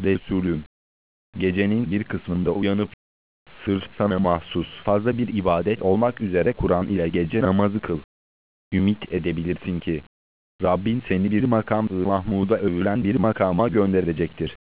Resulüm, gecenin bir kısmında uyanıp, sırf sana mahsus fazla bir ibadet olmak üzere Kur'an ile gece namazı kıl. Ümit edebilirsin ki, Rabbin seni bir makam-ı Mahmud'a övülen bir makama gönderecektir.